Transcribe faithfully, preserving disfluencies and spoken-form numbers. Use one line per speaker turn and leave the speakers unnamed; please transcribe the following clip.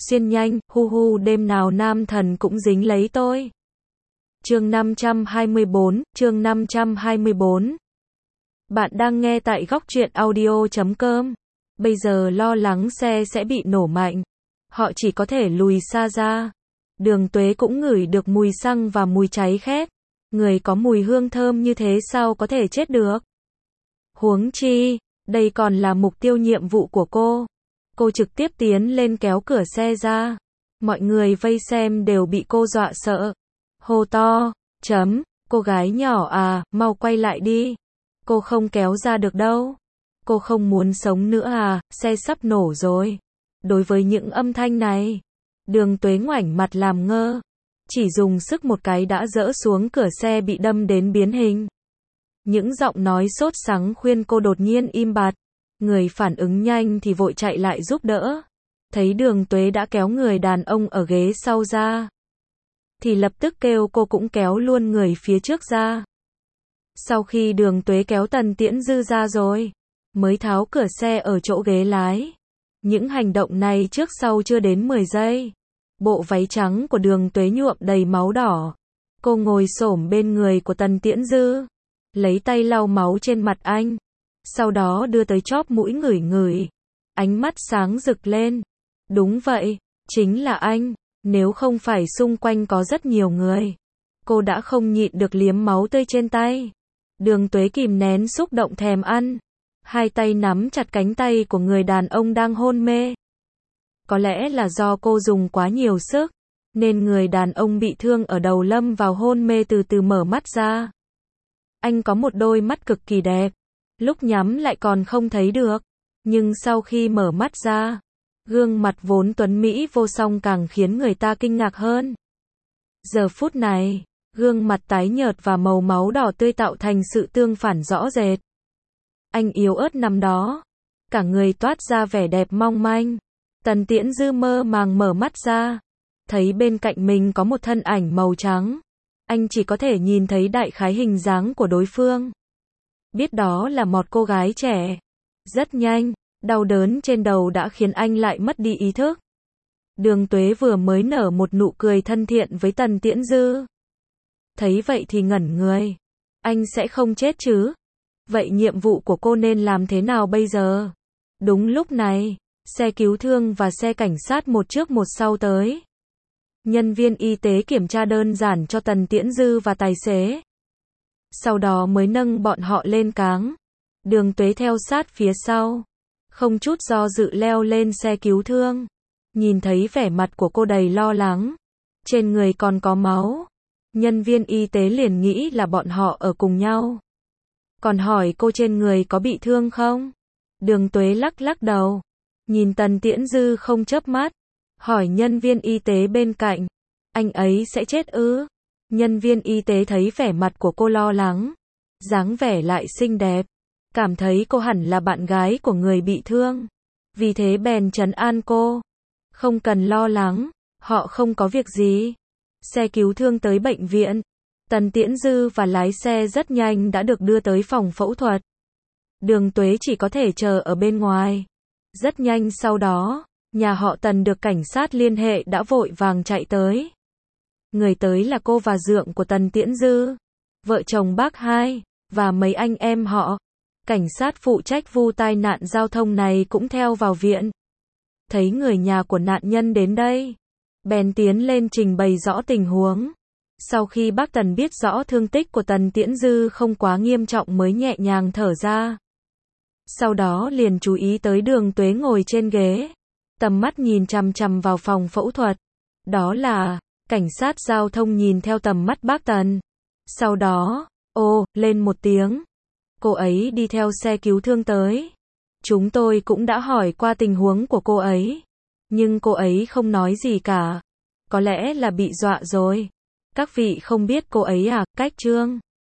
xuyên nhanh, hu hu đêm nào nam thần cũng dính lấy tôi. Chương năm trăm hai mươi bốn, chương năm trăm hai mươi bốn. Bạn đang nghe tại góc truyện audio chấm com. Bây giờ lo lắng xe sẽ bị nổ mạnh. Họ chỉ có thể lùi xa ra. Đường Tuế cũng ngửi được mùi xăng và mùi cháy khét. Người có mùi hương thơm như thế sao có thể chết được? Huống chi, đây còn là mục tiêu nhiệm vụ của cô. Cô trực tiếp tiến lên kéo cửa xe ra. Mọi người vây xem đều bị cô dọa sợ. Hô to, chấm, cô gái nhỏ à, mau quay lại đi. Cô không kéo ra được đâu. Cô không muốn sống nữa à, xe sắp nổ rồi. Đối với những âm thanh này, Đường Tuế ngoảnh mặt làm ngơ. Chỉ dùng sức một cái đã dỡ xuống cửa xe bị đâm đến biến hình. Những giọng nói sốt sắng khuyên cô đột nhiên im bặt. Người phản ứng nhanh thì vội chạy lại giúp đỡ. Thấy Đường Tuế đã kéo người đàn ông ở ghế sau ra, thì lập tức kêu cô cũng kéo luôn người phía trước ra. Sau khi Đường Tuế kéo Tần Tiễn Dư ra rồi, mới tháo cửa xe ở chỗ ghế lái. Những hành động này trước sau chưa đến mười giây. Bộ váy trắng của Đường Tuế nhuộm đầy máu đỏ. Cô ngồi xổm bên người của Tần Tiễn Dư, lấy tay lau máu trên mặt anh. Sau đó đưa tới chóp mũi ngửi ngửi. Ánh mắt sáng rực lên. Đúng vậy, chính là anh. Nếu không phải xung quanh có rất nhiều người, cô đã không nhịn được liếm máu tươi trên tay. Đường Tuế kìm nén xúc động thèm ăn. Hai tay nắm chặt cánh tay của người đàn ông đang hôn mê. Có lẽ là do cô dùng quá nhiều sức, nên người đàn ông bị thương ở đầu lâm vào hôn mê từ từ mở mắt ra. Anh có một đôi mắt cực kỳ đẹp. Lúc nhắm lại còn không thấy được. Nhưng sau khi mở mắt ra, gương mặt vốn tuấn mỹ vô song càng khiến người ta kinh ngạc hơn. Giờ phút này, gương mặt tái nhợt và màu máu đỏ tươi tạo thành sự tương phản rõ rệt. Anh yếu ớt nằm đó, cả người toát ra vẻ đẹp mong manh. Tần Tiễn Dư mơ màng mở mắt ra, thấy bên cạnh mình có một thân ảnh màu trắng. Anh chỉ có thể nhìn thấy đại khái hình dáng của đối phương. Biết đó là một cô gái trẻ. Rất nhanh, đau đớn trên đầu đã khiến anh lại mất đi ý thức. Đường Tuế vừa mới nở một nụ cười thân thiện với Tần Tiễn Dư. Thấy vậy thì ngẩn người. Anh sẽ không chết chứ? Vậy nhiệm vụ của cô nên làm thế nào bây giờ? Đúng lúc này, xe cứu thương và xe cảnh sát một trước một sau tới. Nhân viên y tế kiểm tra đơn giản cho Tần Tiễn Dư và tài xế. Sau đó mới nâng bọn họ lên cáng. Đường Tuế theo sát phía sau, không chút do dự leo lên xe cứu thương. Nhìn thấy vẻ mặt của cô đầy lo lắng, trên người còn có máu. Nhân viên y tế liền nghĩ là bọn họ ở cùng nhau. Còn hỏi cô trên người có bị thương không? Đường Tuế lắc lắc đầu, nhìn Tần Tiễn Dư không chớp mắt, hỏi nhân viên y tế bên cạnh, anh ấy sẽ chết ư? Nhân viên y tế thấy vẻ mặt của cô lo lắng, dáng vẻ lại xinh đẹp, cảm thấy cô hẳn là bạn gái của người bị thương. Vì thế bèn trấn an cô, không cần lo lắng, họ không có việc gì. Xe cứu thương tới bệnh viện, Tần Tiễn Dư và lái xe rất nhanh đã được đưa tới phòng phẫu thuật. Đường Tuế chỉ có thể chờ ở bên ngoài. Rất nhanh sau đó, nhà họ Tần được cảnh sát liên hệ đã vội vàng chạy tới. Người tới là cô và dượng của Tần Tiễn Dư, vợ chồng bác hai, và mấy anh em họ. Cảnh sát phụ trách vụ tai nạn giao thông này cũng theo vào viện. Thấy người nhà của nạn nhân đến đây, bèn tiến lên trình bày rõ tình huống. Sau khi bác Tần biết rõ thương tích của Tần Tiễn Dư không quá nghiêm trọng mới nhẹ nhàng thở ra. Sau đó liền chú ý tới Đường Tuế ngồi trên ghế, tầm mắt nhìn chằm chằm vào phòng phẫu thuật. Đó là, cảnh sát giao thông nhìn theo tầm mắt bác Tần. Sau đó, ô, lên một tiếng. Cô ấy đi theo xe cứu thương tới. Chúng tôi cũng đã hỏi qua tình huống của cô ấy. Nhưng cô ấy không nói gì cả. Có lẽ là bị dọa rồi. Các vị không biết cô ấy à, cách Trương